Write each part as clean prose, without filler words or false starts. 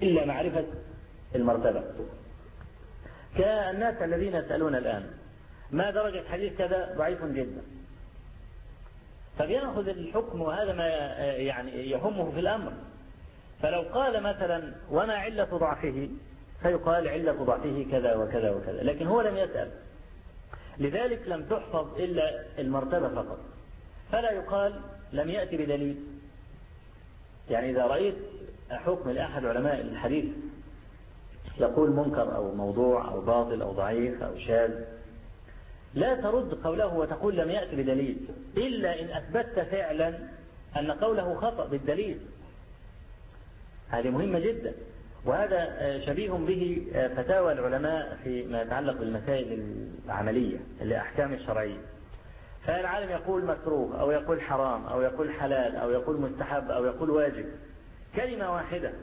إلا معرفة المرتبة. كالناس الذين يسألون الآن ما درجة حديث كذا ضعيف جدا، فبيأخذ الحكم، وهذا ما يعني يهمه في الأمر. فلو قال مثلا وما علة ضعفه، فيقال علة ضعفه كذا وكذا وكذا، لكن هو لم يسأل، لذلك لم تحفظ إلا المرتبة فقط، فلا يقال لم يأتي بدليل. يعني إذا رأيت حكم لأحد علماء الحديث يقول منكر أو موضوع أو باطل أو ضعيف أو شاذ، لا ترد قوله وتقول لم يأتي بدليل، إلا إن أثبتت فعلا أن قوله خطأ بالدليل. هذه مهمة جدا، وهذا شبيه به فتاوى العلماء فيما يتعلق بالمسائل العملية الأحكام الشرعية. فالعالم يقول مكروه أو يقول حرام أو يقول حلال أو يقول مستحب أو يقول واجب، كلمة واحدة،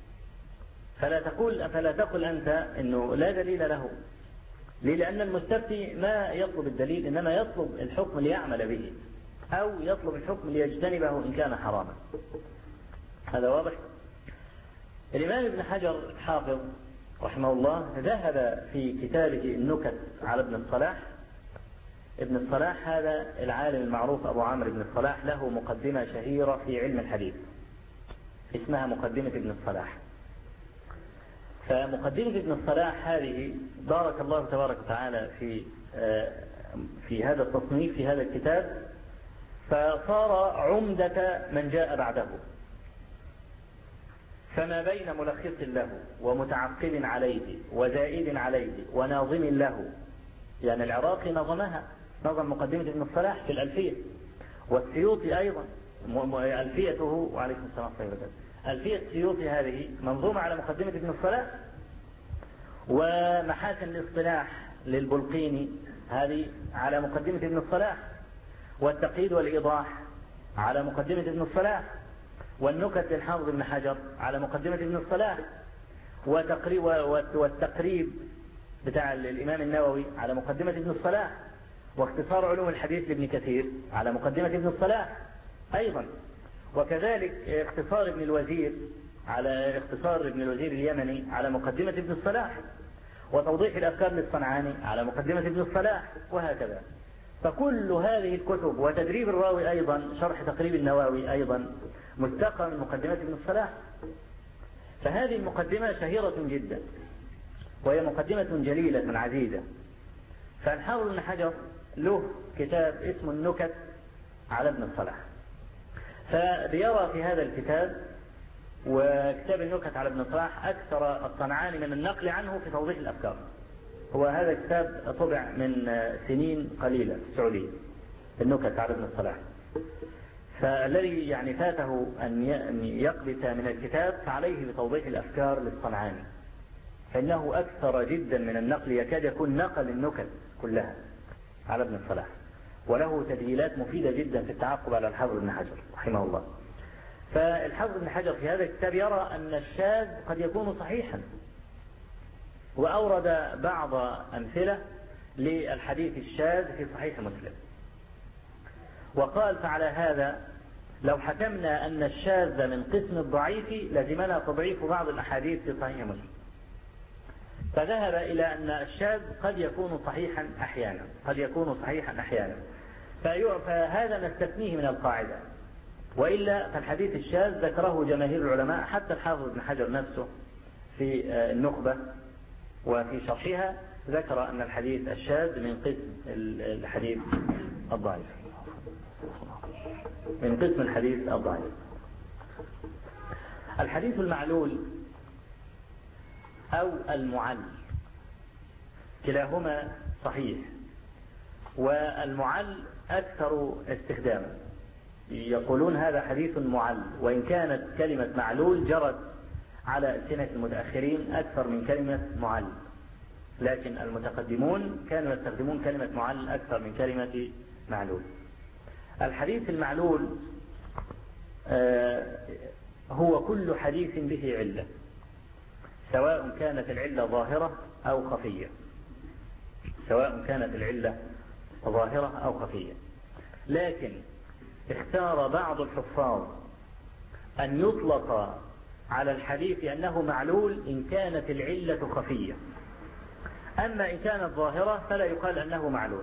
فلا تقل أنت إنه لا دليل له. ليه؟ لأن المستفتي ما يطلب الدليل، إنما يطلب الحكم ليعمل به، أو يطلب الحكم ليجتنبه إن كان حراما. هذا واضح. الإمام ابن حجر الحافظ رحمه الله ذهب في كتابه النكت على ابن الصلاح. ابن الصلاح هذا العالم المعروف أبو عمرو بن الصلاح، له مقدمة شهيرة في علم الحديث اسمها مقدمة ابن الصلاح. فمقدمة ابن الصلاح هذه بارك الله تبارك وتعالى في هذا التصنيف في هذا الكتاب، فصار عمدة من جاء بعده، فما بين ملخص له ومتعقب عليه وزائد عليه وناظم له. يعني العراقي نظمها، نظم مقدمة ابن الصلاح في الألفية، والسيوطي أيضا ألفيته، وعليكم السلام ورحمة الله، ألفية السيوطي هذه منظومة على مقدمة ابن الصلاح. ومحاسن الاصطلاح للبلقيني هذه على مقدمة ابن الصلاح، والتقييد والإيضاح على مقدمة ابن الصلاح، والنكت للحافظ ابن حجر على مقدمة ابن الصلاح، والتقريب بتاع الإمام النووي على مقدمة ابن الصلاح، واختصار علوم الحديث لابن كثير على مقدمة ابن الصلاح أيضا، وكذلك اختصار ابن الوزير اليمني على مقدمة ابن الصلاح، وتوضيح الأفكار للصنعاني على مقدمة ابن الصلاح، وهكذا. فكل هذه الكتب، وتدريب الراوي أيضا، شرح تقريب النووي أيضا مستقى من مقدمة ابن الصلاح. فهذه المقدمة شهيرة جدا، وهي مقدمة جليلة عزيزة. فالحافظ ابن حجر له كتاب اسمه النكت على ابن الصلاح، فبيرى في هذا الكتاب وكتاب النكت على ابن الصلاح أكثر الصنعاني من النقل عنه في توضيح الأفكار. هو هذا الكتاب طبع من سنين قليلة في السعودية، النكت على ابن الصلاح. فالذي يعني فاته أن يقبس من الكتاب فعليه بتوضيح الأفكار للصنعاني، فإنه أكثر جدا من النقل، يكاد يكون نقل النكت كلها على ابن الصلاح، وله تدليلات مفيدة جدا في التعقب على الحافظ ابن حجر رحمه الله. فالحافظ ابن حجر في هذا الكتاب يرى أن الشاذ قد يكون صحيحا، وأورد بعض أمثلة للحديث الشاذ في صحيح مسلم، وقال فعلى هذا لو حكمنا أن الشاذ من قسم الضعيف لزمنا تضعيف بعض الأحاديث في صحيح مسلم. فذهب إلى أن الشاذ قد يكون صحيحا أحيانا، فهذا نستثنيه من القاعدة، وإلا فالحديث الشاذ ذكره جماهير العلماء، حتى الحافظ ابن حجر نفسه في النخبة وفي شرحها ذكر أن الحديث الشاذ من قسم الحديث الضعيف، الحديث المعلول أو المعل كلاهما صحيح، والمعل أكثر استخداما. يقولون هذا حديث معل، وإن كانت كلمة معلول جرت على ألسنة المتأخرين أكثر من كلمة معل، لكن المتقدمون كانوا يستخدمون كلمة معل أكثر من كلمة معلول. الحديث المعلول هو كل حديث به علة، سواء كانت العلة ظاهرة أو خفية، لكن اختار بعض الحفاظ أن يطلق على الحديث أنه معلول إن كانت العلة خفية، أما إن كانت ظاهرة فلا يقال أنه معلول.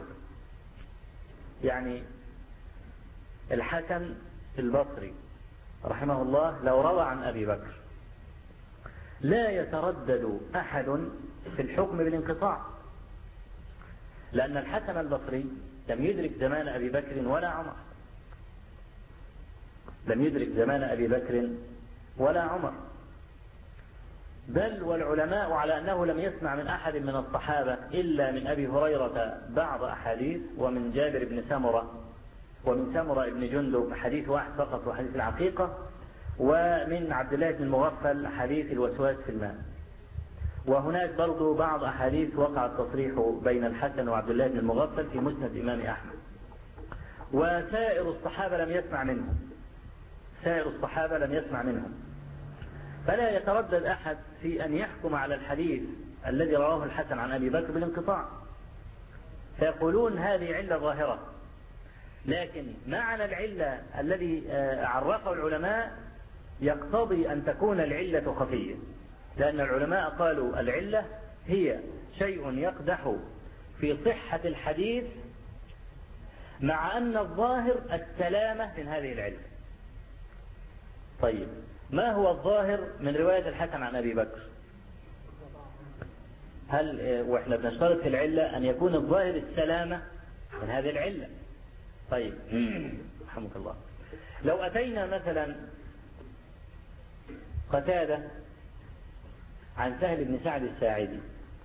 يعني الحسن البصري رحمه الله لو روى عن أبي بكر لا يتردد أحد في الحكم بالانقطاع، لأن الحسن البصري لم يدرك زمان أبي بكر ولا عمر، لم يدرك زمان أبي بكر ولا عمر، بل والعلماء على أنه لم يسمع من أحد من الصحابة إلا من أبي هريرة بعض أحاديث، ومن جابر بن سمرة، ومن سمرة بن جندب حديث واحد فقط وحديث العقيقة، ومن عبد الله بن المغفل حديث الوسواس في الماء. وهناك برضو بعض أحاديث وقع التصريح بين الحسن وعبد الله بن المغفل في مسند إمام أحمد. وسائر الصحابة لم يسمع منهم، سائر الصحابة لم يسمع منهم، فلا يتردد أحد في أن يحكم على الحديث الذي رواه الحسن عن أبي بكر بالانقطاع، فيقولون هذه علة ظاهرة. لكن معنى العلة الذي عرفه العلماء يقتضي أن تكون العلة خفية، لأن العلماء قالوا العلة هي شيء يقدح في صحة الحديث مع أن الظاهر السلامة من هذه العلة. طيب ما هو الظاهر من رواية الحسن عن أبي بكر؟ هل وإحنا بنشترط في العلة أن يكون الظاهر السلامة من هذه العلة؟ طيب رحمك الله، لو أتينا مثلا قتادة عن سهل بن سعد الساعدي،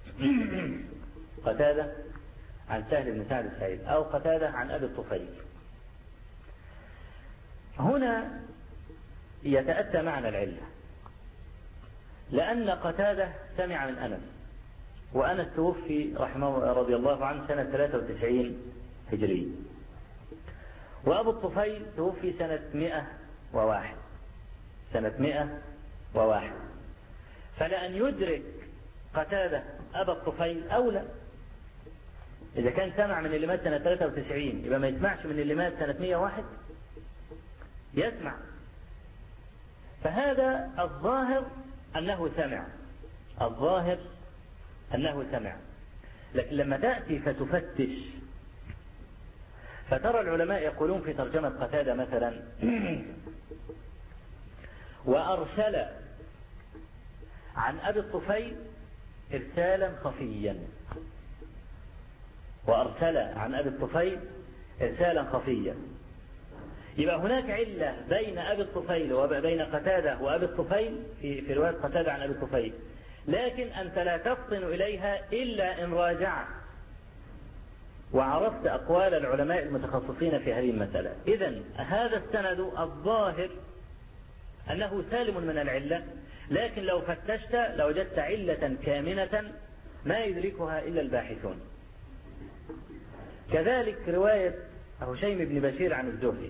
قتادة عن سهل بن سعد الساعدي أو قتادة عن أبي الطفيل، هنا يتأتى معنى العلة، لأن قتادة سمع من أنس، وأنس توفي رحمه رضي الله عنه سنة 93 هجري، وأبو الطفيل توفي سنة 101، سنة 101، فلأن يدرك قتادة أبا الطفيل أولى. إذا كان سمع من اللي مات سنة 93 يبقى ما يسمعش من اللي مات سنة 101؟ يسمع. فهذا الظاهر أنه سمع، الظاهر أنه سمع. لكن لما تأتي فتفتش فترى العلماء يقولون في ترجمة قتادة مثلا وأرسل عن أبي الطفيل إرسالا خفيا، وأرسل عن أبي الطفيل إرسالا خفيا. يبقى هناك علة بين أبي الطفيل وبين قتادة وأبي الطفيل في رواية قتادة عن أبي الطفيل، لكن أنت لا تفطن إليها إلا إن راجعت وعرفت أقوال العلماء المتخصصين في هذه المسألة. إذن هذا السند الظاهر أنه سالم من العلة، لكن لو فتشت لوجدت علة كامنة ما يدركها إلا الباحثون. كذلك رواية هشيم بن بشير عن الزهري،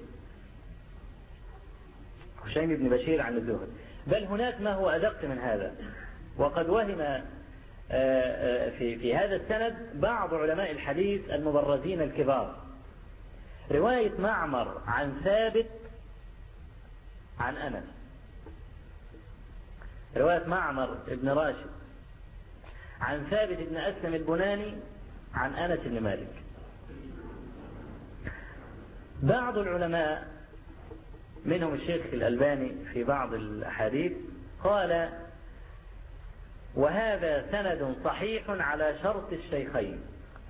هشيم بن بشير عن الزهري، بل هناك ما هو أدق من هذا، وقد وهم في هذا السند بعض علماء الحديث المبرزين الكبار. رواية معمر عن ثابت عن أنس، رواية معمر بن راشد عن ثابت بن أسلم البناني عن أنس بن مالك. بعض العلماء منهم الشيخ الألباني في بعض الأحاديث قال وهذا سند صحيح على شرط الشيخين،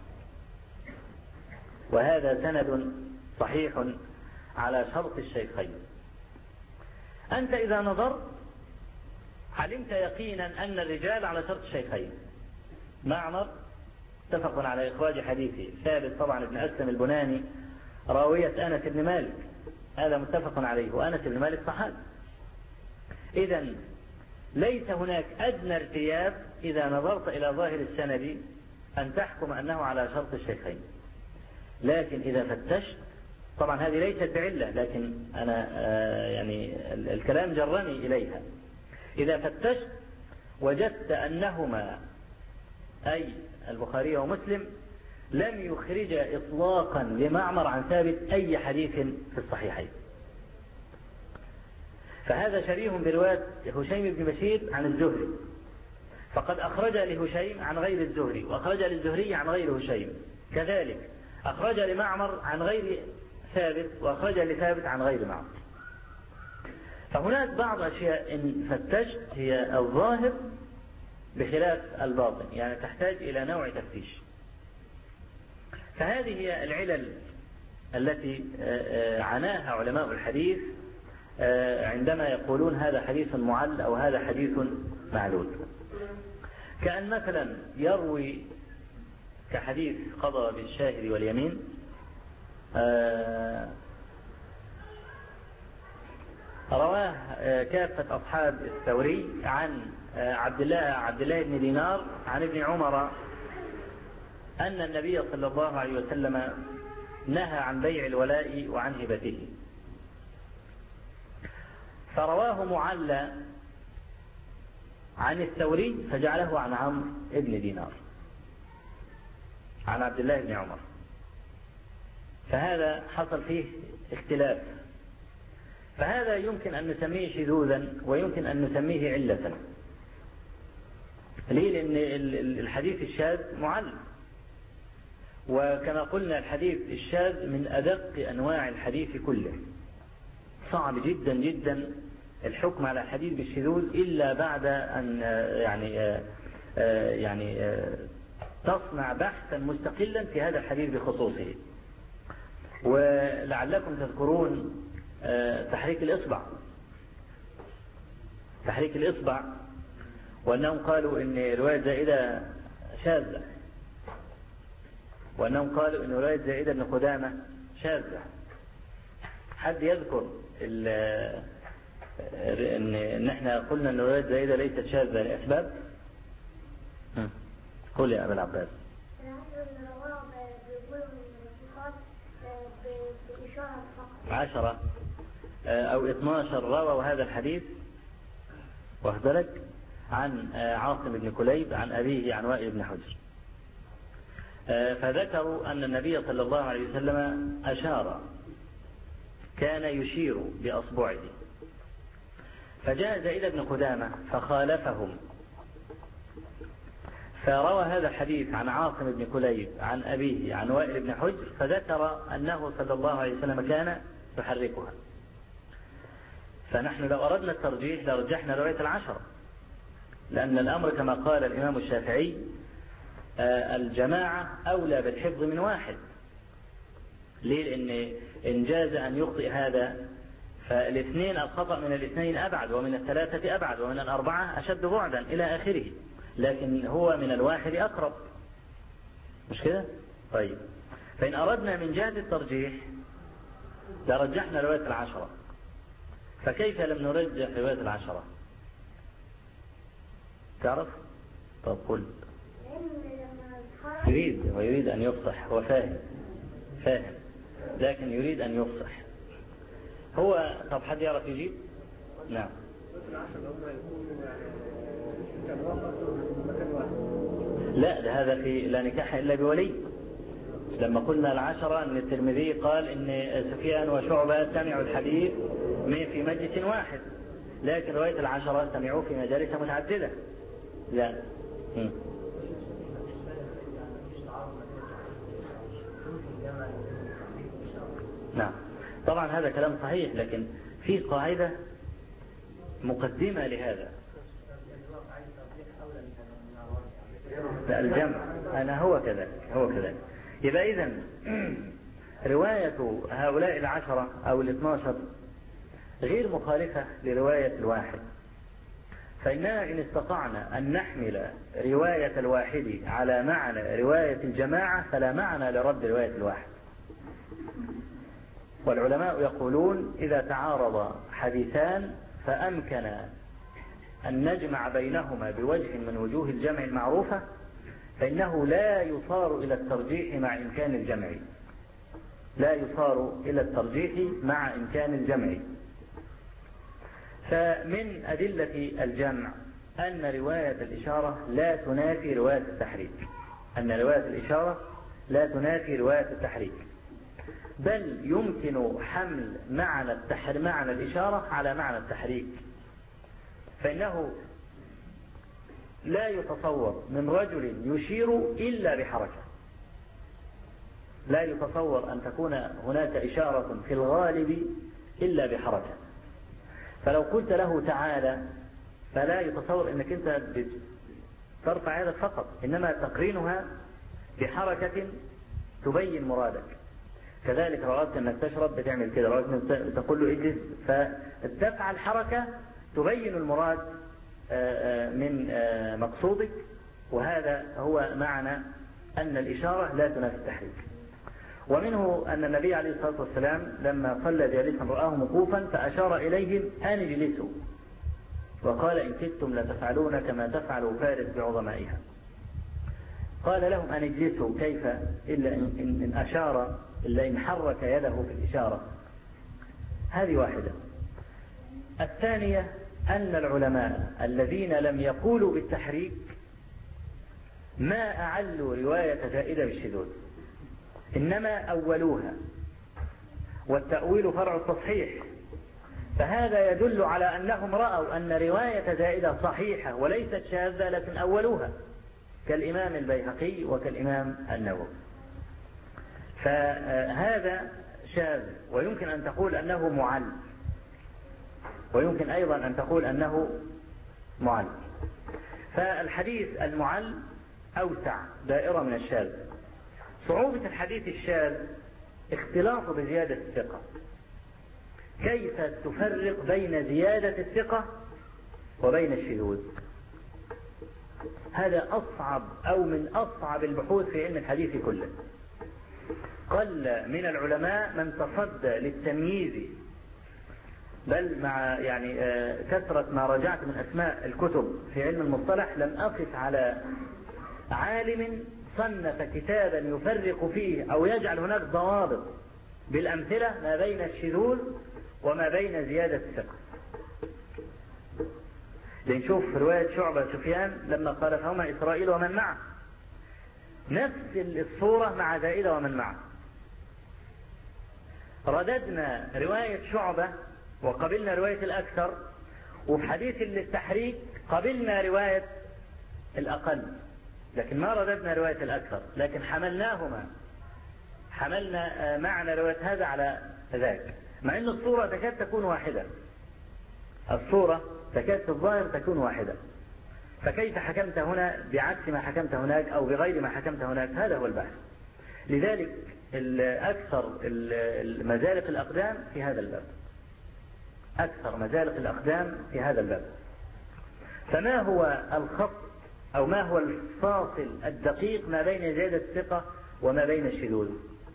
وهذا سند صحيح على شرط الشيخين. أنت إذا نظرت علمت يقينا أن الرجال على شرط الشيخين. معمر اتفق على إخراج حديثه، ثابت طبعا ابن أسلم البناني راوية أنس بن مالك، هذا متفق عليه، وأنس بن مالك صحابي. إذن ليس هناك أدنى ارتياب إذا نظرت إلى ظاهر السند أن تحكم أنه على شرط الشيخين. لكن إذا فتشت، طبعا هذه ليست بعلة لكن أنا يعني الكلام جرني إليها، إذا فتشت وجدت أنهما أي البخاري ومسلم لم يخرج إطلاقا لمعمر عن ثابت أي حديث في الصحيحين. فهذا شبيه برواية هشيم بن بشير عن الزهري، فقد أخرج لهشيم عن غير الزهري، وأخرج للزهري عن غير هشيم، كذلك أخرج لمعمر عن غير ثابت، وأخرج لثابت عن غير معمر. فهناك بعض أشياء إن فتشت هي الظاهر بخلاف الباطن، يعني تحتاج إلى نوع تفتيش. فهذه هي العلل التي عناها علماء الحديث عندما يقولون هذا حديث معل أو هذا حديث معلول. كأن مثلا يروي كحديث قضى بالشاهد واليمين رواه كافة أصحاب الثوري عن عبد الله بن دينار عن ابن عمر أن النبي صلى الله عليه وسلم نهى عن بيع الولاء وعن هبته، فرواه معلى عن الثوري فجعله عن عمرو بن دينار عن عبد الله بن عمر، فهذا حصل فيه اختلاف. فهذا يمكن أن نسميه شذوذا ويمكن أن نسميه علة. ليه؟ لأن الحديث الشاذ معل، وكما قلنا الحديث الشاذ من أدق أنواع الحديث كله. صعب جدا جدا الحكم على الحديث بالشذوذ إلا بعد أن يعني تصنع بحثا مستقلا في هذا الحديث بخصوصه. ولعلكم تذكرون تحريك الإصبع وأنهم قالوا إن رواية زائدة شاذة، وأنهم قالوا إن رواية زائدة بن قدامة شاذة. حد يذكر إن إحنا قلنا إن رواية زائدة ليست شاذة لأسباب؟ قل يا أبا العباس. عشرة أو 12 رووا هذا الحديث واخذلك عن عاصم بن كليب عن أبيه عن وائل بن حجر، فذكروا أن النبي صلى الله عليه وسلم أشار، كان يشير بأصبعه، فجاء زائد بن قدامة فخالفهم فروى هذا الحديث عن عاصم بن كليب عن أبيه عن وائل بن حجر، فذكر أنه صلى الله عليه وسلم كان يحركها. فنحن لو أردنا الترجيح لرجحنا رواية العشرة، لأن الأمر كما قال الإمام الشافعي الجماعة أولى بالحفظ من واحد. ليه؟ لأن إن جاز أن يخطئ هذا فالاثنين الخطأ من الاثنين أبعد، ومن الثلاثة أبعد، ومن الأربعة أشد بعدا إلى آخره، لكن هو من الواحد أقرب، مش كده؟ طيب، فإن أردنا من جهة الترجيح لرجحنا رواية العشرة، فكيف لم نرجح رواية العشرة؟ تعرف؟ طب قل. يريد أن يفصح، هو فاهم لكن يريد أن يفصح هو. طب حد يعرف يجيب؟ نعم. لا، ده هذا في لا نكاح إلا بولي. لما قلنا العشرة أن الترمذي قال إن سفيان وشعبة سمعوا الحديث في مجلس واحد، لكن رواية العشرة سمعوا في مجالس متعددة. لا. نعم، طبعا هذا كلام صحيح، لكن في قاعدة مقدمة لهذا. لا، الجمع أنا هو كذلك. يبقى إذن رواية هؤلاء العشرة أو 12 غير مخالفة لرواية الواحد، فإننا إن استطعنا أن نحمل رواية الواحد على معنى رواية الجماعة فلا معنى لرد رواية الواحد. والعلماء يقولون إذا تعارض حديثان فأمكن أن نجمع بينهما بوجه من وجوه الجمع المعروفة فإنه لا يصار إلى الترجيح مع إمكان الجمع. فمن أدلة الجمع أن رواية الإشارة لا تنافي رواية التحريك، بل يمكن حمل معنى الإشارة على معنى التحريك، فإنه لا يتصور من رجل يشير إلا بحركة، لا يتصور أن تكون هناك إشارة في الغالب إلا بحركة. فلو قلت له تعالى فلا يتصور أنك أنت ترفع يدك فقط، إنما تقرينها بحركة تبين مرادك. كذلك لو أردت أنك تشرب بتعمل كده، لو أردت أنك تقول له اجلس فتفعل حركة تبين المراد من مقصودك. وهذا هو معنى أن الإشارة لا تنافي التحريك. ومنه أن النبي عليه الصلاة والسلام لما صلى جالسا رآهم وقوفا فأشار إليهم أن اجلسوا، وقال إن كدتم لتفعلون كما تفعل فارس بعظمائها. قال لهم أن اجلسوا كيف إلا إن أشار، إلا إن حرك يده في الإشارة. هذه واحدة. الثانية أن العلماء الذين لم يقولوا بالتحريك ما أعلوا رواية زائدة بالشذوذ، إنما أولوها، والتأويل فرع التصحيح. فهذا يدل على أنهم رأوا أن رواية زائدة صحيحة وليست شاذة لكن أولوها، كالإمام البيهقي وكالإمام النووي. فهذا شاذ، ويمكن أن تقول أنه معل، ويمكن أيضا أن تقول أنه معل. فالحديث المعل أوسع دائرة من الشاذ. صعوبة الحديث الشاذ اختلاط بزيادة الثقة. كيف تفرق بين زيادة الثقة وبين الشذوذ؟ هذا أصعب أو من أصعب البحوث في علم الحديث كله. قل من العلماء من تصدى للتمييز، بل مع كثرة ما رجعت من أسماء الكتب في علم المصطلح لم أقف على عالم صنف كتابا يفرق فيه أو يجعل هناك ضوابط بالأمثلة ما بين الشذوذ وما بين زيادة الثقة. لنشوف رواية شعبة سفيان لما قال فهما إسرائيل ومن معه، نفس الصورة مع زائدة ومن معه. رددنا رواية شعبة وقبلنا رواية الأكثر، وفي حديث للتحريك قبلنا رواية الأقل، لكن ما رددنا رواية الأكثر، لكن حملنا معنى رواية هذا على ذاك، مع أن الصورة تكاد تكون واحدة، الصورة تكاد في الظاهر تكون واحدة. فكيف حكمت هنا بعكس ما حكمت هناك أو بغير ما حكمت هناك؟ هذا هو البحث. لذلك أكثر مزالق الأقدام في هذا الباب، أكثر مزالق الأقدام في هذا الباب. فما هو الخط أو ما هو الفاصل الدقيق ما بين زيادة الثقة وما بين الشذوذ؟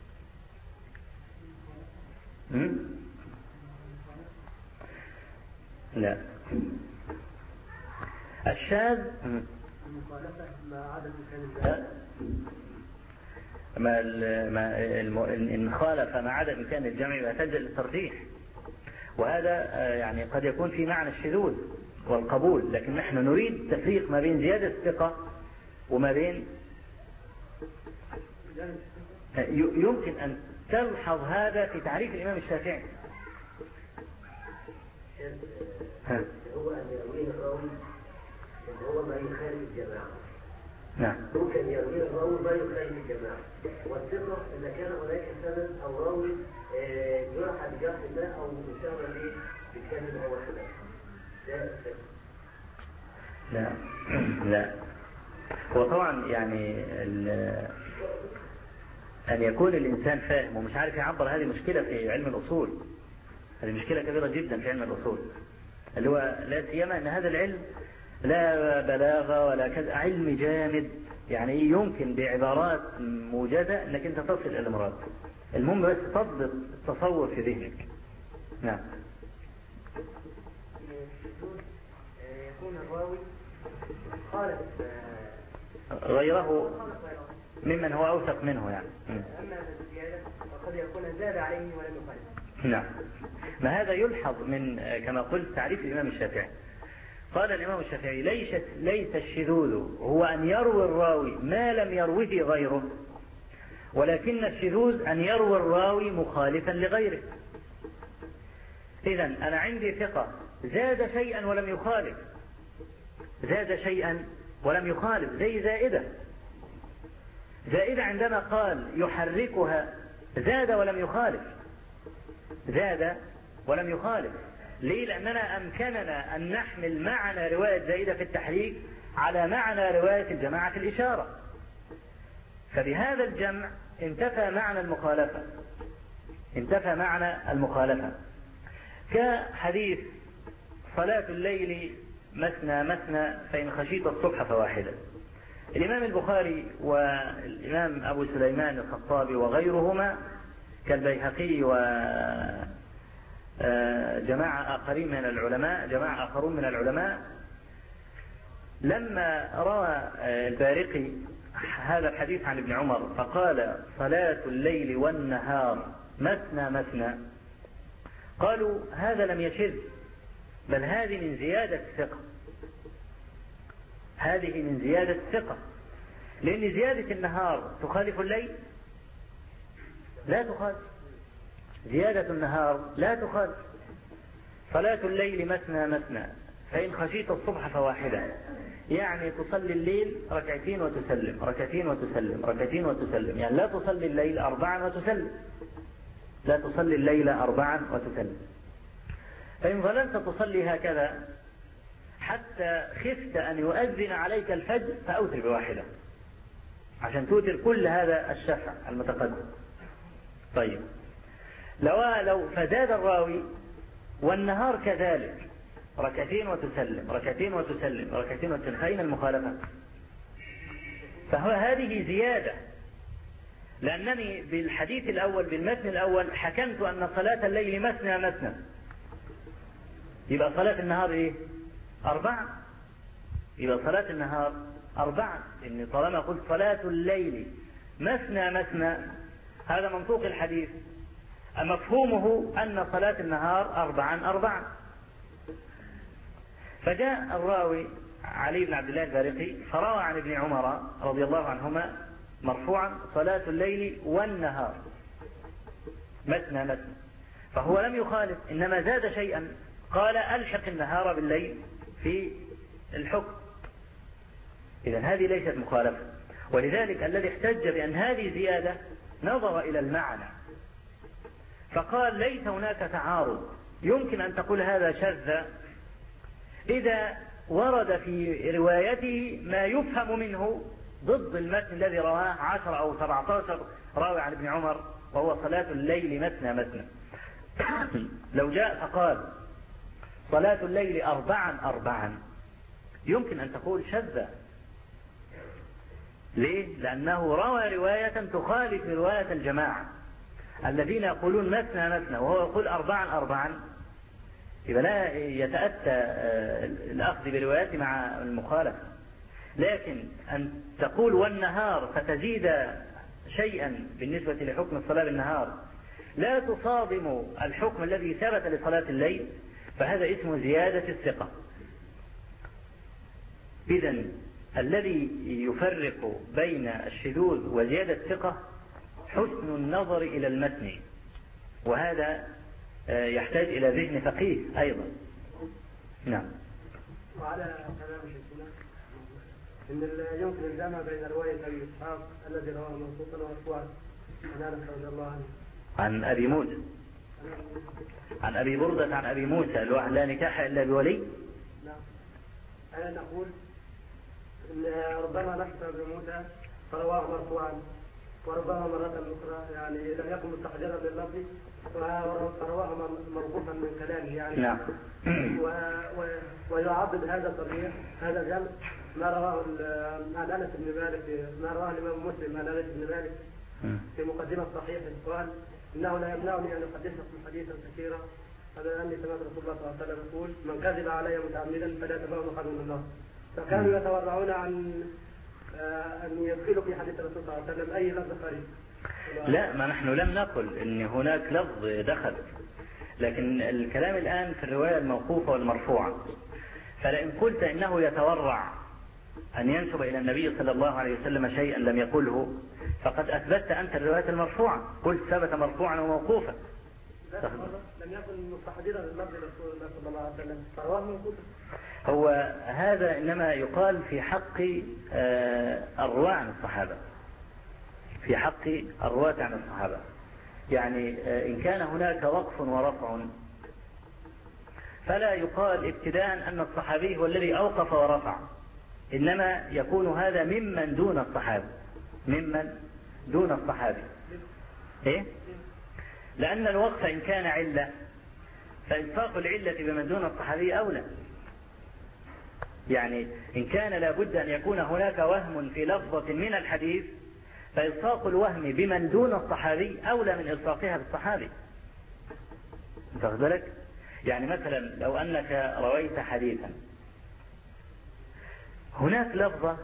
لا، الشاذ إن خالف ما عدا إمكان الجمع يحتاج للترجيح، وهذا قد يكون في معنى الشذوذ والقبول، لكن نحن نريد تفريق ما بين زيادة الثقة وما بين. يمكن أن تلحظ هذا في تعريف الإمام الشافعي. هو أن يرويه الراوي هو ما يخالف الجماعة. نعم. ممكن يرويه الراوي ما يخالف الجماعة، والثقة إذا كان هناك سند أو راوي جرح بجرح ما أو مشابه به بكلمة أو واحدة. لا. وطبعا أن يكون الإنسان فاهم ومش عارف يعبر، هذه مشكلة في علم الأصول، هذه مشكلة كبيرة جدا في علم الأصول، اللي هو لا سيما أن هذا العلم لا بلاغة ولا كذا، علم جامد، يمكن بعبارات موجزة أنك أنت تصل إلى المراد. المهم بس تضبط التصور في ذهنك. نعم. يكون الراوي خالف غيره ممن هو أوثق منه أما الزيادة فقد يكون زاد عليه ولم يخالف. نعم. ما هذا يلحظ من كما قلت تعريف الإمام الشافعي. قال الإمام الشافعي ليس الشذوذ هو أن يروي الراوي ما لم يروه غيره، ولكن الشذوذ أن يروي الراوي مخالفا لغيره. إذن أنا عندي ثقة زاد شيئا ولم يخالف، زاد شيئا ولم يخالف، زي زائدة عندما قال يحركها زاد ولم يخالف، زاد ولم يخالف. ليه؟ لأننا أمكننا أن نحمل معنى رواية زائدة في التحريك على معنى رواية الجماعة في الإشارة، فبهذا الجمع انتفى معنى المخالفة، انتفى معنى المخالفة. كحديث صلاة الليل مثنى مثنى فإن خشيت الصبح فواحدة. الإمام البخاري والإمام أبو سليمان الخطابي وغيرهما كالبيهقي وجماعة آخرين من العلماء لما روى البارقي هذا الحديث عن ابن عمر فقال صلاة الليل والنهار مثنى مثنى، قالوا هذا لم يشذ، بل هذه من زيادة الثقة، هذه من زيادة الثقة، لأن زيادة النهار تخالف الليل؟ لا تخالف، زيادة النهار لا تخالف. صلاة الليل مثنى مثنى فإن خشيت الصبح فواحدة، يعني تصلي الليل ركعتين وتسلم، ركعتين وتسلم، ركعتين وتسلم، يعني لا تصلي الليل 4 وتسلم، لا تصلي الليل 4 وتسلم. فإن ظللت تصلي هكذا حتى خفت أن يؤذن عليك الفجر فأوتر بواحدة عشان توتر كل هذا الشفع المتقدم. طيب لو فزاد الراوي والنهار كذلك ركعتين وتسلم، ركعتين وتسلم، ركعتين وتسلم، فأين المخالفة؟ فهو هذه زيادة، لأنني بالحديث الأول بالمتن الأول حكمت أن صلاة الليل مثنى مثنى، يبقى صلاة النهار إيه؟ 4، يبقى صلاة النهار 4، إن طالما قلت صلاة الليل مثنى مثنى هذا منطوق الحديث، مفهومه أن صلاة النهار 4. فجاء الراوي علي بن عبد الله البارقي فروى عن ابن عمر رضي الله عنهما مرفوعا صلاة الليل والنهار مثنى مثنى، فهو لم يخالف، إنما زاد شيئا، قال ألحق النهار بالليل في الحكم. إذن هذه ليست مخالفة، ولذلك الذي احتج بأن هذه زيادة نظر إلى المعنى فقال ليس هناك تعارض، يمكن أن تقول هذا شذ إذا ورد في روايته ما يفهم منه ضد المتن الذي رواه 10 أو 17 راوي عن ابن عمر وهو صلاة الليل مثنى مثنى. لو جاء فقال صلاة الليل 4 يمكن أن تقول شذ. ليه؟ لأنه روى رواية تخالف رواية الجماعة الذين يقولون مثنى مثنى وهو يقول 4، يبقى لا يتأتى الأخذ بروايات مع المخالفة. لكن أن تقول والنهار فتزيد شيئا بالنسبة لحكم الصلاة بالنهار لا تصادم الحكم الذي ثبت لصلاة الليل، فهذا اسمه زيادة الثقة. إذن الذي يفرق بين الشذوذ وزيادة الثقة حسن النظر إلى المتن، وهذا يحتاج إلى ذهن فقيه أيضا. نعم. وعلى كلام شيخنا إن يمكن الجمع بين رواية أبي إسحاق الذي رواه منصوصا ومرفوعا عن أنس رضي الله عنه عن أبي موسى، عن أبي بردة عن أبي موسى لا نكاح إلا بولي. نعم. أنا نقول إن ربما نحن أبي موسى فرواه مرفوعا، وربما مرة أخرى يعني لم يكن مستحجرا باللفظ فرواه موقوفا من كلامه يعني. نعم. ويعضد هذا الصريح هذا الجمع ما رواه عن أنس بن مالك، ما رواه الإمام مسلم عن أنس بن مالك في مقدمة صحيح قال إنه لا يمنعني أن أحدثكم حديثا كثيرا هذا أني سمعت رسول الله صلى الله عليه وسلم يقول من كذب علي متعمدا فلا تبعوا مقام من النار. فكانوا يتورعون عن أن يدخلوا في حديث الرسول صلى الله عليه وسلم أي لفظ خارج. لا، ما نحن لم نقل إن هناك لفظ دخل، لكن الكلام الآن في الرواية الموقوفة والمرفوعة. فلئن قلت إنه يتورع أن ينسب إلى النبي صلى الله عليه وسلم شيئا لم يقله فقد أثبتت أنت الروايات المرفوعة، قلت ثبت مرفوعا وموقوفا. لم يكن مستحضرا لللفظ رسول الله صلى الله عليه وسلم فرواه موقوفا. هو هذا إنما يقال في حق الرواة عن الصحابة، في حق الرواة عن الصحابة. يعني إن كان هناك وقف ورفع فلا يقال ابتداء أن الصحابي هو الذي أوقف ورفع، إنما يكون هذا ممن دون الصحابي، ممن دون الصحابي. إيه؟ لأن الوقف إن كان علة فإلصاق العلة بمن دون الصحابي أولى. يعني إن كان لابد أن يكون هناك وهم في لفظة من الحديث فإلصاق الوهم بمن دون الصحابي أولى من إلصاقها بالصحابي. تاخد بالك؟ يعني مثلا لو أنك رويت حديثا هناك لفظة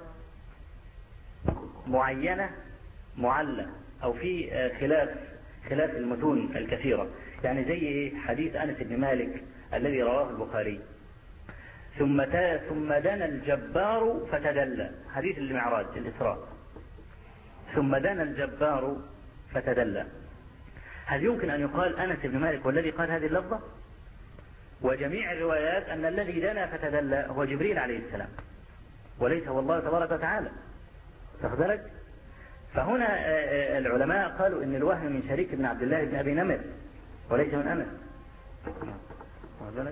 معينة معلة أو في خلاف المتون الكثيرة، يعني زي حديث أنس بن مالك الذي رواه البخاري، ثم دنا الجبار فتدلى، حديث المعراج الإسراء، ثم دنا الجبار فتدلى. هل يمكن أن يقال أنس بن مالك والذي قال هذه اللفظة؟ وجميع الروايات أن الذي دنا فتدلى هو جبريل عليه السلام وليس هو الله تبارك وتعالى. تاخد بالك؟ فهنا العلماء قالوا إن الوهم من شريك بن عبد الله بن أبي نمر وليس من أنس. تاخد بالك؟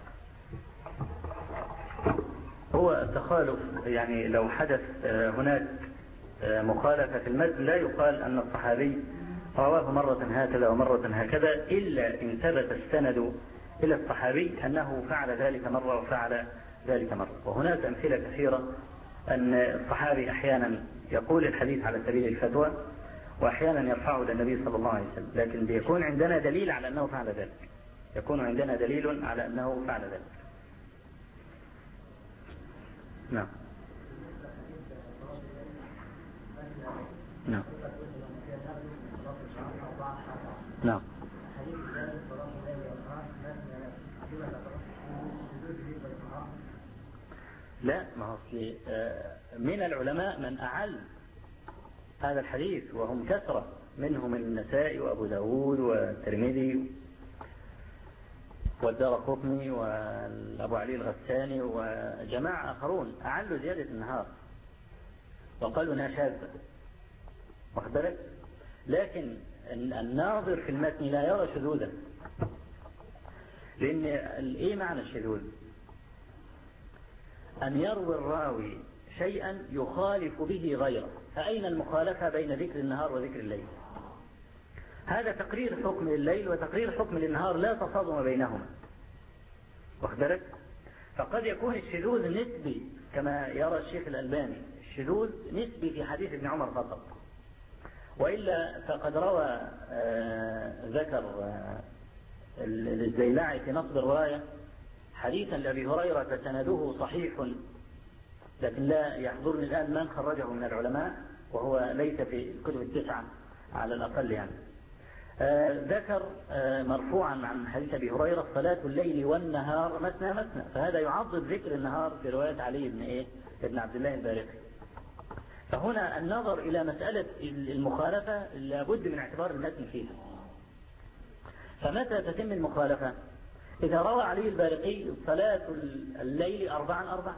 هو التخالف، يعني لو حدث هناك مخالفة في المتن لا يقال أن الصحابي رواه مرة هكذا ومرة هكذا، إلا إن ثبت السند إلى الصحابي أنه فعل ذلك مرة وفعل ذلك مرة. وهناك أمثلة كثيرة أن الصحابي أحيانا يقول الحديث على سبيل الفتوى وأحيانا يرفعه إلى النبي صلى الله عليه وسلم، لكن بيكون عندنا دليل على أنه فعل ذلك، يكون عندنا دليل على أنه فعل ذلك. نعم. نعم. نعم. لا، ما هو من العلماء من أعل هذا الحديث وهم كثرة، منهم النسائي وأبو داود والترمذي والدارقطني وأبو علي الغساني وجماعة آخرون أعلوا زيادة النهار وقالوا انها شاذة. واخد بالك؟ لكن الناظر في المتن لا يرى شذوذا، لأن إيه معنى الشذوذ؟ أن يروي الراوي شيئا يخالف به غيره، فأين المخالفة بين ذكر النهار وذكر الليل؟ هذا تقرير حكم لليل وتقرير حكم للنهار لا تصادم بينهما. واخد بالك؟ فقد يكون الشذوذ نسبي كما يرى الشيخ الألباني، الشذوذ نسبي في حديث ابن عمر فقط، وإلا فقد روى ذكر الزيلعي في نصب الراية حديثا لأبي هريرة سنده صحيح، لكن لا يحضرني الآن من خرجه من العلماء، وهو ليس في الكتب التسعة على الأقل يعني. ذكر مرفوعا عن حديث أبي هريرة صلاة الليل والنهار مثنى مثنى، فهذا يعضد ذكر النهار في رواية علي بن عبد الله البارقي. فهنا النظر إلى مسألة المخالفة لابد من اعتبار المتن فيها. فمتى تتم المخالفة؟ إذا روى علي البارقي صلاة الليل 4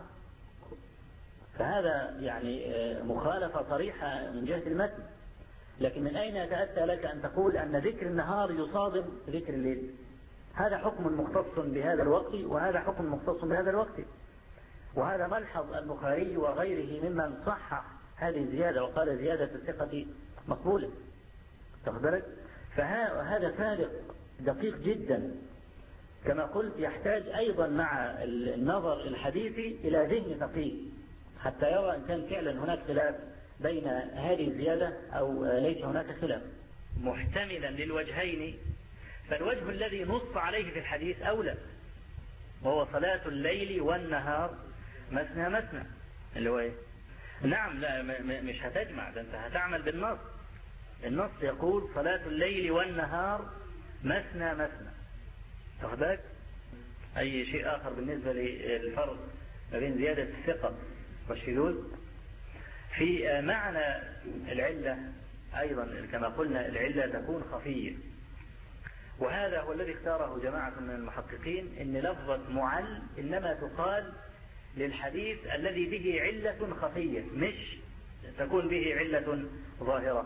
فهذا يعني مخالفة صريحة من جهة المتن. لكن من أين يتأتى لك أن تقول أن ذكر النهار يصادم ذكر الليل؟ هذا حكم مختص بهذا الوقت وهذا حكم مختص بهذا الوقت. وهذا ملحظ البخاري وغيره ممن صحح هذه الزيادة وقال زيادة الثقة مقبولة. تاخد بالك؟ فهذا فارق دقيق جدا، كما قلت يحتاج أيضا مع النظر الحديثي إلى ذهن فقيه حتى يرى إن كان فعلا هناك خلاف بين هذه الزيادة أو ليس هناك خلاف. محتملا للوجهين، فالوجه الذي نص عليه في الحديث أولى، وهو صلاة الليل والنهار مثنى مثنى، اللي هو إيه؟ نعم، لا مش هتجمع، ده أنت هتعمل بالنص. النص يقول صلاة الليل والنهار مثنى مثنى. تاخد بالك؟ أي شيء آخر بالنسبة للفرق ما بين زيادة الثقة والشذوذ. في معنى العلة أيضا كما قلنا العلة تكون خفية، وهذا هو الذي اختاره جماعة من المحققين، إن لفظة معل إنما تقال للحديث الذي به علة خفية، مش تكون به علة ظاهرة.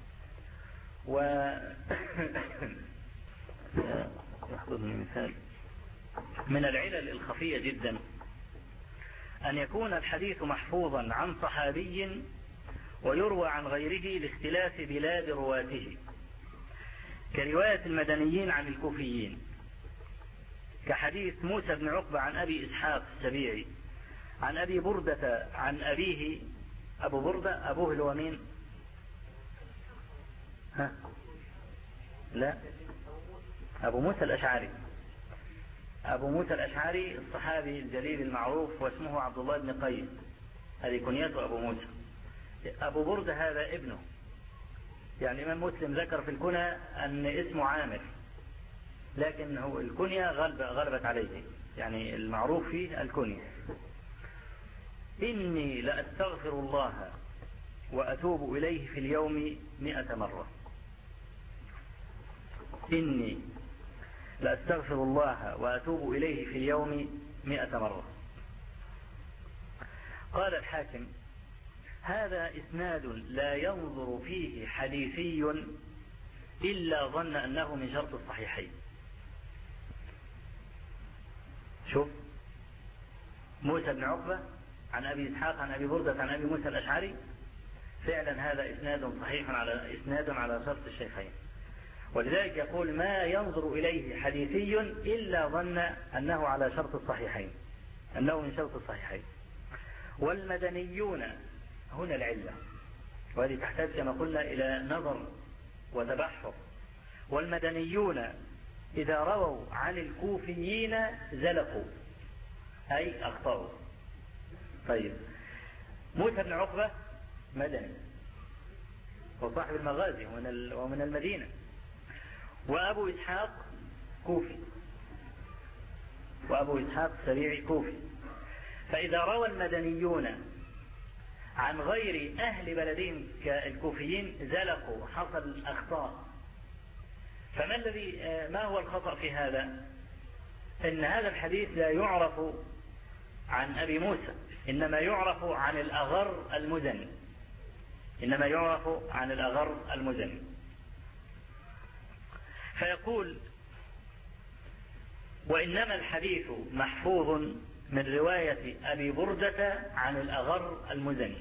يحضرني مثال من العلل الخفية جدا أن يكون الحديث محفوظا عن صحابي ويروى عن غيره لاختلاف بلاد رواته، كرواية المدنيين عن الكوفيين، كحديث موسى بن عقبة عن أبي إسحاق السبيعي عن أبي بردة عن أبيه. أبو بردة أبوه اللي هو مين؟ لا، أبو موسى الأشعري. أبو موسى الأشعري الصحابي الجليل المعروف واسمه عبد الله بن قيس، هذه كنيته أبو موسى. أبو بردة هذا ابنه، يعني الإمام مسلم ذكر في الكنى أن اسمه عامر، لكن هو الكنية غلبت عليه، يعني المعروف فيه الكنية. إني لأستغفر الله وأتوب إليه في اليوم 100 مرة. إني لأستغفر الله وأتوب إليه في اليوم 100 مرة. قال الحاكم: هذا إسناد لا ينظر فيه حديثي إلا ظن أنه من شرط الصحيحين. شوف، موسى بن عقبة عن أبي إسحاق عن أبي بردة عن أبي موسى الأشعري، فعلا هذا إسناد صحيح على شرط الشيخين، ولذلك يقول ما ينظر إليه حديثي إلا ظن أنه على شرط الصحيحين، أنه من شرط الصحيحين. والمدنيون هنا العلة، وهذه تحتاج كما قلنا إلى نظر وتبحر. والمدنيون إذا رووا عن الكوفيين زلقوا أي أخطأوا. طيب، موسى بن عقبة مدني وصاحب المغازي ومن المدينة، وأبو إسحاق كوفي، وأبو إسحاق السبيعي كوفي. فإذا روى المدنيون عن غير أهل بلدهم كالكوفيين زلقوا، حصل أخطاء. ما هو الخطأ في هذا؟ إن هذا الحديث لا يعرف عن أبي موسى، إنما يعرف عن الأغر المزني، إنما يعرف عن الأغر المزني. فيقول: وإنما الحديث محفوظ من رواية أبي بردة عن الأغر المزني،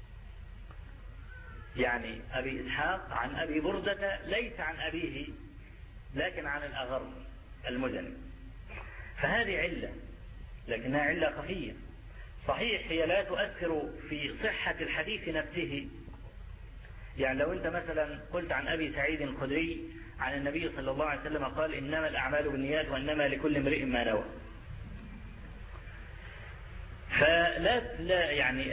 يعني أبي إسحاق عن أبي بردة ليس عن أبيه لكن عن الأغر المزني. فهذه علة، لكنها علة خفية. صحيح هي لا تؤثر في صحة الحديث نفسه، يعني لو أنت مثلا قلت عن أبي سعيد الخدري عن النبي صلى الله عليه وسلم قال: إنما الأعمال بالنيات وإنما لكل امرئ ما نوى، فلا يعني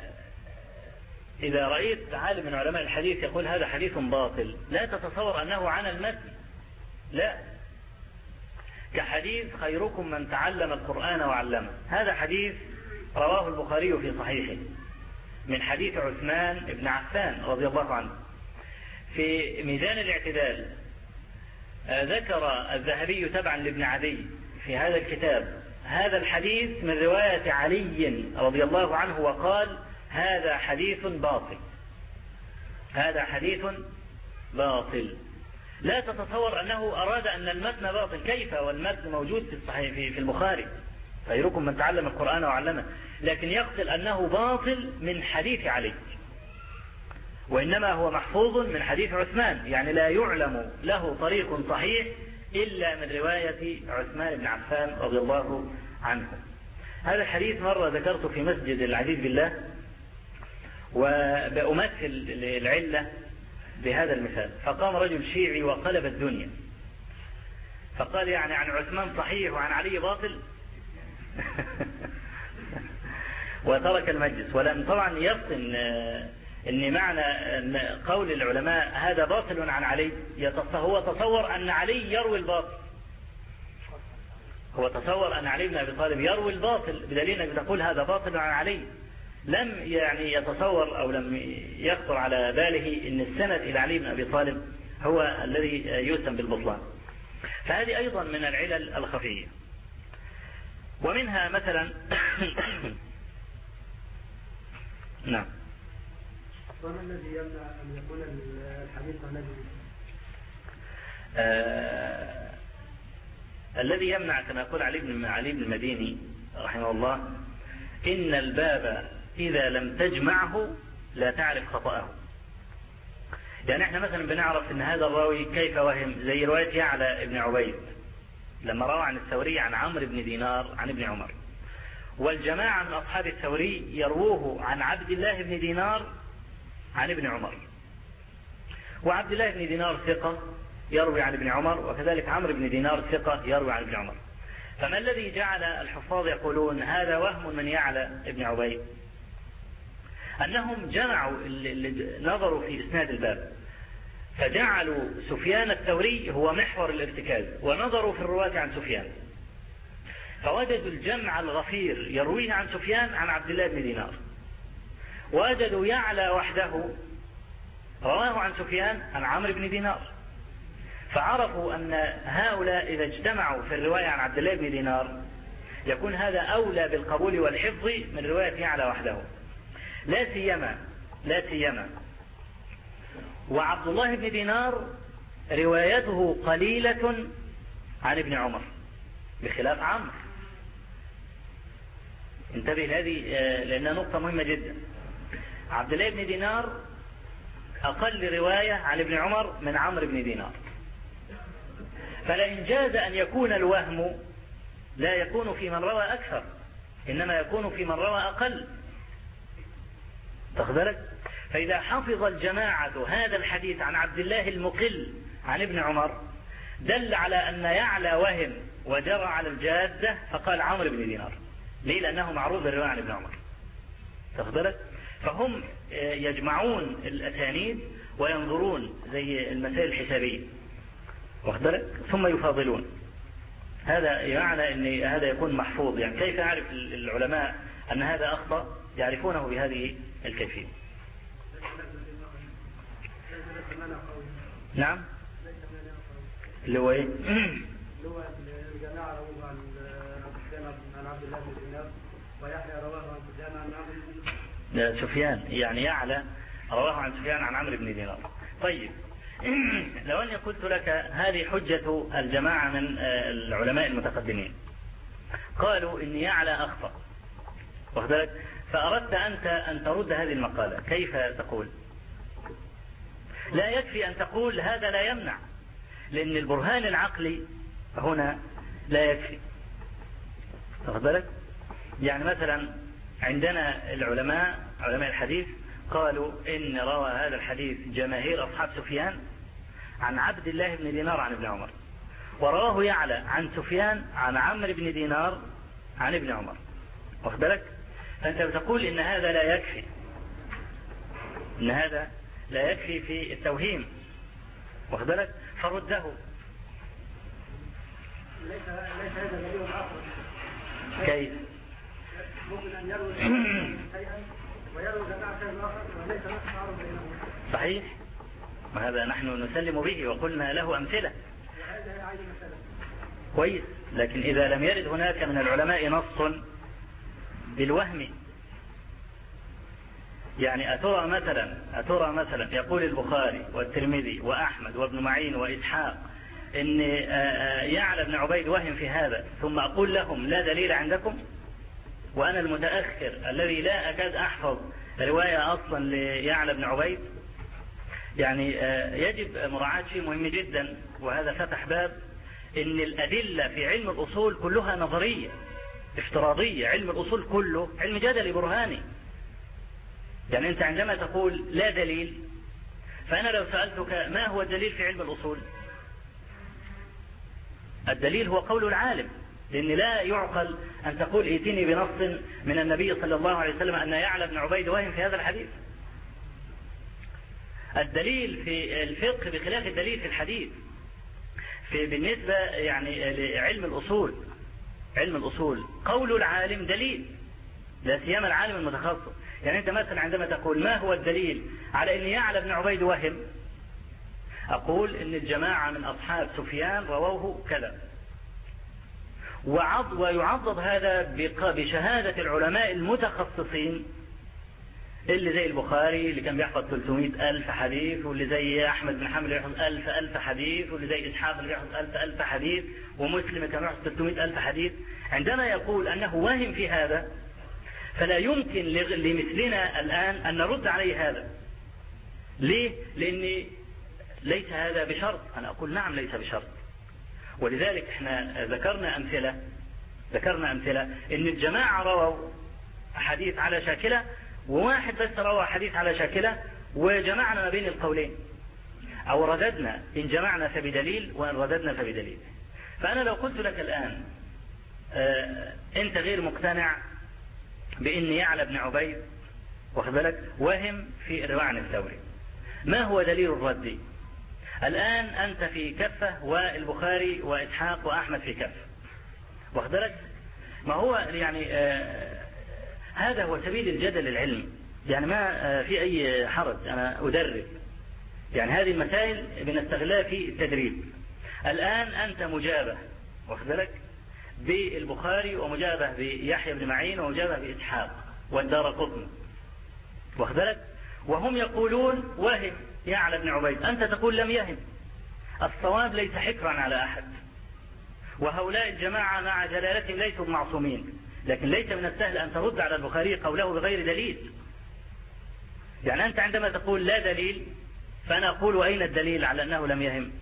إذا رأيت عالم من علماء الحديث يقول هذا حديث باطل، لا تتصور أنه عن المتن، لا. كحديث خيركم من تعلم القرآن وعلمه، هذا حديث رواه البخاري في صحيحه من حديث عثمان بن عفان رضي الله عنه. في ميزان الاعتدال ذكر الذهبي تبعا لابن عدي في هذا الكتاب هذا الحديث من رواية علي رضي الله عنه، وقال: هذا حديث باطل، هذا حديث باطل. لا تتصور أنه أراد أن المتن باطل، كيف والمتن موجود في الصحيح في البخاري، خيركم من تعلم القرآن وعلمه، لكن يقصد أنه باطل من حديث علي، وإنما هو محفوظ من حديث عثمان، يعني لا يعلم له طريق صحيح إلا من رواية عثمان بن عفان رضي الله عنه. هذا الحديث مرة ذكرته في مسجد العزيز بالله، وبأمثل العلة بهذا المثال. فقام رجل شيعي وقلب الدنيا، فقال: يعني عن عثمان صحيح وعن علي باطل. وترك المجلس، ولم طبعا يفطن ان معنى أن قول العلماء هذا باطل عن علي، هو تصور ان علي يروي الباطل، هو تصور ان علي بن ابي طالب يروي الباطل، بدليل انك تقول هذا باطل عن علي. لم يعني يتصور أو لم يخطر على باله أن السند إلى علي بن أبي طالب هو الذي يسمى بالبطلان. فهذه أيضا من العلل الخفية. ومنها مثلا نعم. وما الذي يمنع أن يكون الحديث عن نجم؟ الذي يمنع كما يقول علي بن المديني رحمه الله: إن الباب إذا لم تجمعه لا تعرف خطأه. يعني احنا مثلا بنعرف ان هذا الراوي كيف وهم، زي رواية يعلى ابن عبيد لما روى عن الثوري عن عمرو بن دينار عن ابن عمر، والجماعة من أصحاب الثوري يروه عن عبد الله بن دينار عن ابن عمر، وعبد الله بن دينار ثقة يروي عن ابن عمر، وكذلك عمرو بن دينار ثقة يروي عن ابن عمر. فما الذي جعل الحفاظ يقولون هذا وهم من يعلى ابن عبيد؟ أنهم جمعوا نظروا في إسناد الباب فجعلوا سفيان الثوري هو محور الارتكاز، ونظروا في الرواة عن سفيان فوجدوا الجمع الغفير يرويه عن سفيان عن عبد الله بن دينار، ووجدوا يعلى وحده رواه عن سفيان عن عمرو بن دينار، فعرفوا أن هؤلاء إذا اجتمعوا في الرواية عن عبد الله بن دينار يكون هذا أولى بالقبول والحفظ من رواية يعلى وحده، لا سيما وعبد الله بن دينار روايته قليلة عن ابن عمر بخلاف عمرو. انتبه لهذه لأنها نقطة مهمة جدا. عبد الله بن دينار أقل رواية عن ابن عمر من عمرو بن دينار، فلئن جاز أن يكون الوهم لا يكون في من روى أكثر، إنما يكون في من روى أقل. تخبرك؟ فإذا حفظ الجماعة هذا الحديث عن عبد الله المقل عن ابن عمر دل على أن يعلى وهم وجرى على الجادة فقال عمرو بن دينار. ليه؟ لأنه معروف بالرواية عن ابن عمر. تخبرك؟ فهم يجمعون الأسانيد وينظرون زي المسائل الحسابية، واخبرك، ثم يفاضلون. هذا يعني أن هذا يكون محفوظ. يعني كيف يعرف العلماء أن هذا أخطأ؟ يعرفونه بهذه الكيفية. نعم. اللي هو ايه؟ اللي هو الجماعة رواه عن سفيان عن عبد الله بن دينار، ويحيى رواه عن سفيان عن عمرو بن سفيان، يعني يعلى رواه عن سفيان عن عمرو بن دينار. طيب لو أني قلت لك هذه حجة الجماعة من العلماء المتقدمين، قالوا إن يعلى أخطأ، واخذلك، فأردت أنت أن ترد هذه المقالة، كيف تقول؟ لا يكفي أن تقول هذا لا يمنع، لأن البرهان العقلي هنا لا يكفي. واخذلك، يعني مثلا عندنا العلماء علماء الحديث قالوا إن روى هذا الحديث جماهير أصحاب سفيان عن عبد الله بن دينار عن ابن عمر، ورواه يعلى عن سفيان عن عمرو بن دينار عن ابن عمر. واخد بالك؟ فأنت بتقول إن هذا لا يكفي، إن هذا لا يكفي في التوهيم. واخد بالك؟ فرده. ليس هذا دليل آخر. كيف؟ ممكن أن يروي شيئا ويروي جماعة شيئا آخر وليس نفس تعارض بينهما. صحيح، وهذا نحن نسلم به وقلنا له أمثلة. وهذا عايز مثلا. كويس، لكن إذا لم يرد هناك من العلماء نص بالوهم، يعني أترى مثلا يقول البخاري والترمذي وأحمد وابن معين وإسحاق إن يعلى بن عبيد وهم في هذا، ثم أقول لهم لا دليل عندكم، وأنا المتأخر الذي لا أكاد أحفظ رواية أصلا ليعلى بن عبيد. يعني يجب مراعاة شيء مهم جدا، وهذا فتح باب إن الأدلة في علم الأصول كلها نظرية افتراضية. علم الأصول كله علم جدلي برهاني. يعني أنت عندما تقول لا دليل، فأنا لو سألتك ما هو الدليل في علم الأصول؟ الدليل هو قول العالم، لأن لا يعقل أن تقول ائتني بنص من النبي صلى الله عليه وسلم أن يعلى بن عبيد وهم في هذا الحديث. الدليل في الفقه بخلاف الدليل في الحديث. بالنسبة يعني لعلم الأصول، علم الأصول قول العالم دليل، لا سيما العالم المتخصص. يعني أنت مثلا عندما تقول ما هو الدليل على أن يعلى بن عبيد وهم، أقول أن الجماعة من أصحاب سفيان رووه كذا، ويعضد هذا بشهادة العلماء المتخصصين اللي زي البخاري اللي كان بيحفظ 300,000 حديث، واللي زي أحمد بن حنبل اللي بيحفظ 1000 حديث، واللي زي إسحاق اللي بيحفظ 1000 حديث، ومسلم كان بيحفظ 300,000 حديث. عندما يقول أنه واهم في هذا فلا يمكن لمثلنا الآن أن نرد عليه هذا. ليه؟ لأن ليس هذا بشرط. أنا أقول نعم ليس بشرط، ولذلك احنا ذكرنا أمثلة إن الجماعة رووا حديث على شاكلة، وواحد بس روى حديث على شاكلة، وجمعنا ما بين القولين، أو رددنا، إن جمعنا فبدليل وإن رددنا فبدليل. فأنا لو قلت لك الآن أنت غير مقتنع بأن يعلى بن عبيد واخد بالك وهم في الرواية عن الثوري، ما هو دليل الرد؟ الآن أنت في كفة والبخاري وإسحاق وأحمد في كفة واخد بالك. ما هو يعني هذا هو سبيل الجدل العلمي، يعني ما في أي حرج. أنا أدرب، يعني هذه المسائل بنستغلها في التدريب. الآن أنت مجابه واخد بالك بالبخاري، ومجابه بيحيى بن معين، ومجابه بإسحاق والدارقطني واخد بالك، وهم يقولون وهم يعلى بن عبيد، أنت تقول لم يهم. الصواب ليس حكرا على أحد، وهؤلاء الجماعة مع جلالتهم ليسوا معصومين، لكن ليس من السهل أن ترد على البخاري قوله بغير دليل. يعني أنت عندما تقول لا دليل، فأنا أقول وأين الدليل على أنه لم يهم؟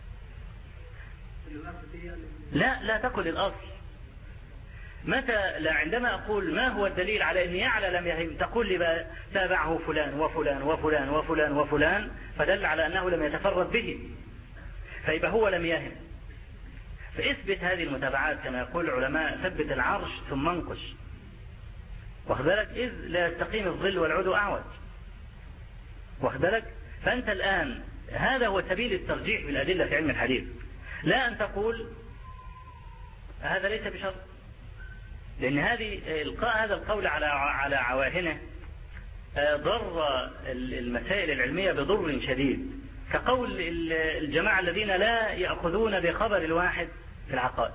لا تقل الأصل. متى لا عندما أقول ما هو الدليل على أن يعلى لم يهم، تقول لي تابعه فلان وفلان وفلان وفلان وفلان فدل على أنه لم يتفرد به، فيبقى هو لم يهم. فاثبت هذه المتابعات كما يقول العلماء: ثبت العرش ثم انقش واخد بالك، إذ لا يستقيم الظل والعدو أعوج واخد بالك. فأنت الآن هذا هو سبيل الترجيح بالأدلة في علم الحديث، لا أن تقول هذا ليس بشرط، لأن إلقاء هذا القول على عواهنه ضر المسائل العلمية بضر شديد، كقول الجماعة الذين لا يأخذون بخبر الواحد في العقائد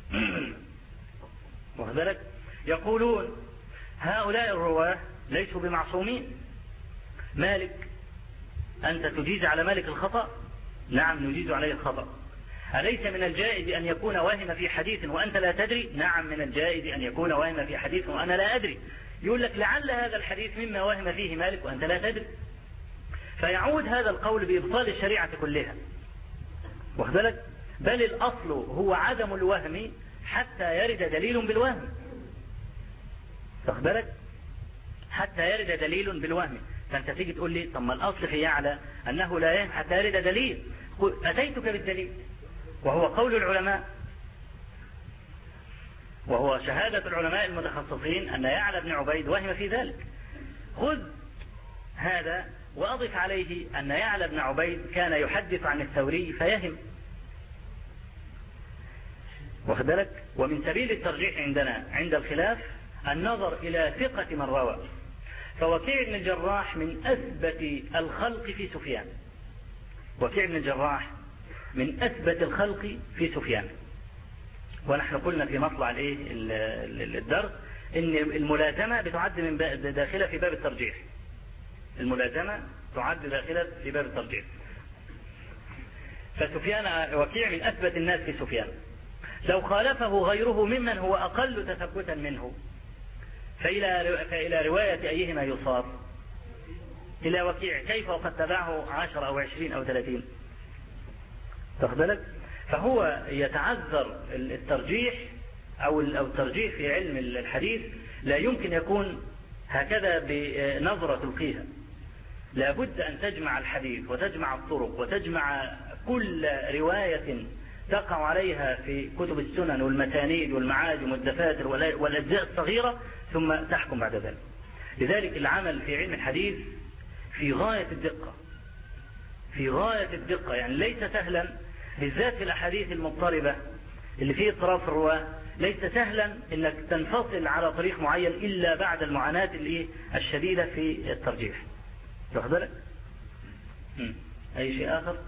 واخد بالك، يقولون هؤلاء الرواة ليسوا بمعصومين. مالك، أنت تجيز على مالك الخطأ؟ نعم نجيز عليه الخطأ. أليس من الجائز أن يكون واهم في حديث وأنت لا تدري؟ نعم من الجائز أن يكون واهم في حديث وأنا لا أدري. يقول لك لعل هذا الحديث مما واهم فيه مالك وأنت لا تدري، فيعود هذا القول بإبطال الشريعة كلها واخد بالك. بل الأصل هو عدم الوهم حتى يرد دليل بالوهم واخد بالك، حتى يرد دليل بالوهم. فأنت تيجي تقول لي طب ما الأصل في يعلى أنه لا يهم حتى يرد دليل، أتيتك بالدليل وهو قول العلماء، وهو شهادة العلماء المتخصصين أن يعلى بن عبيد وهم في ذلك. خذ هذا وأضف عليه أن يعلى بن عبيد كان يحدث عن الثوري فيهم واخد بالك. ومن سبيل الترجيح عندنا عند الخلاف النظر إلى ثقة من روى، فوكيع بن الجراح من أثبت الخلق في سفيان، وكيع بن الجراح من أثبت الخلق في سفيان. ونحن قلنا في مطلع الدرس إن الملازمة بتعد من داخلة في باب الترجيح، الملازمة تعد داخلة في باب الترجيح. فسفيان وكيع من أثبت الناس في سفيان، لو خالفه غيره ممن هو أقل تثبتا منه فإلى رواية أيهما يصار؟ إلى وكيع. كيف وقد تبعه 10 أو 20 أو 30 تاخد بالك. فهو يتعذر الترجيح أو الترجيح في علم الحديث لا يمكن يكون هكذا بنظرة تلقيها، لابد أن تجمع الحديث وتجمع الطرق وتجمع كل رواية تقع عليها في كتب السنن والمسانيد والمعاجم والدفاتر والأجزاء الصغيرة، ثم تحكم بعد ذلك. لذلك العمل في علم الحديث في غاية الدقة، في غاية الدقة، يعني ليس سهلا، بالذات في الأحاديث المضطربة اللي فيه اضطراب في الرواة، ليس سهلا انك تنفصل على طريق معين الا بعد المعاناة الشديدة في الترجيح. واخد بالك؟ اي شيء اخر؟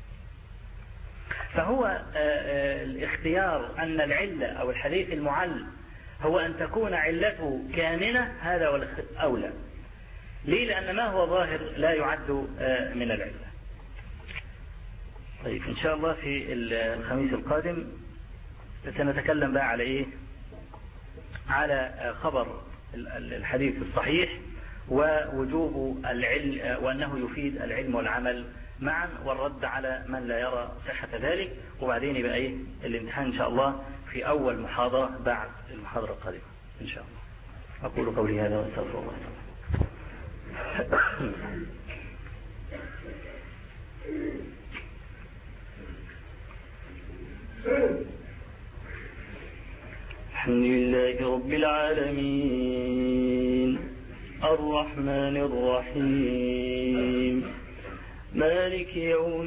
فهو الاختيار ان العلة او الحديث المعل هو ان تكون علته كامنة، هذا هو الاولى. ليه؟ لان ما هو ظاهر لا يعد من العلة. طيب ان شاء الله في الخميس القادم سنتكلم بقى على ايه؟ على خبر الحديث الصحيح ووجوب العلم وانه يفيد العلم والعمل معا، والرد على من لا يرى صحة ذلك. وبعدين يبقى ايه الامتحان ان شاء الله في اول محاضرة بعد المحاضرة القادمة ان شاء الله. اقول قولي هذا واستغفر الله. الحمد لله رب العالمين الرحمن الرحيم مالك يوم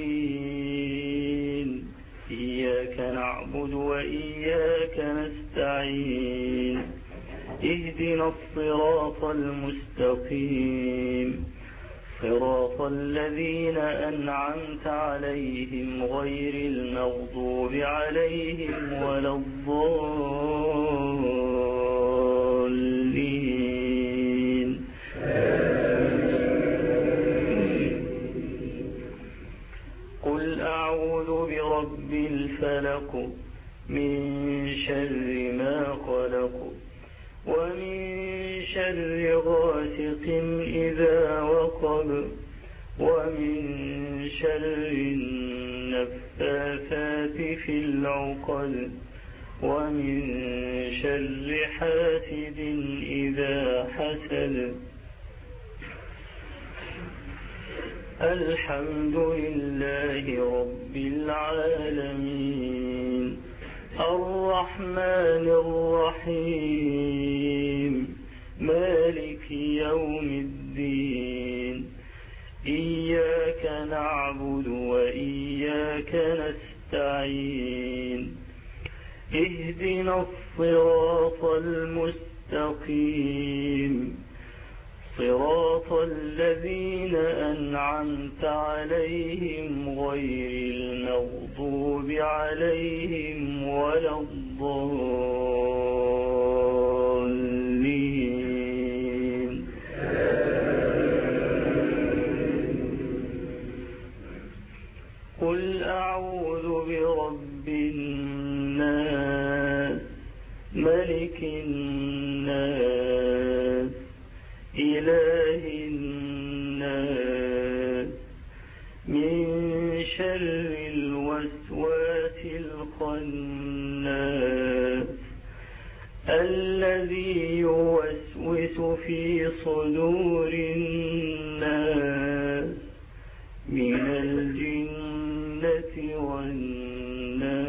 الدين إياك نعبد وإياك نستعين اهدنا الصراط المستقيم صراط الذين أنعمت عليهم غير المغضوب عليهم ولا الضالين. قل أعوذ برب الفلق من شر ما خلق ومن شر غاسق إذا وقب ومن شر النفاثات في العقد ومن شر حاسد إذا حسد. الحمد لله رب العالمين الرحمن الرحيم مالك يوم الدين إياك نعبد وإياك نستعين اهدنا الصراط المستقيم صراط الذين أنعمت عليهم غير المغضوب عليهم ولا الضالين. قل أعوذ برب الناس ملك الناس إله الناس من شر الوسواس الخناس الذي يوسوس في صدور الناس من الجنة والناس.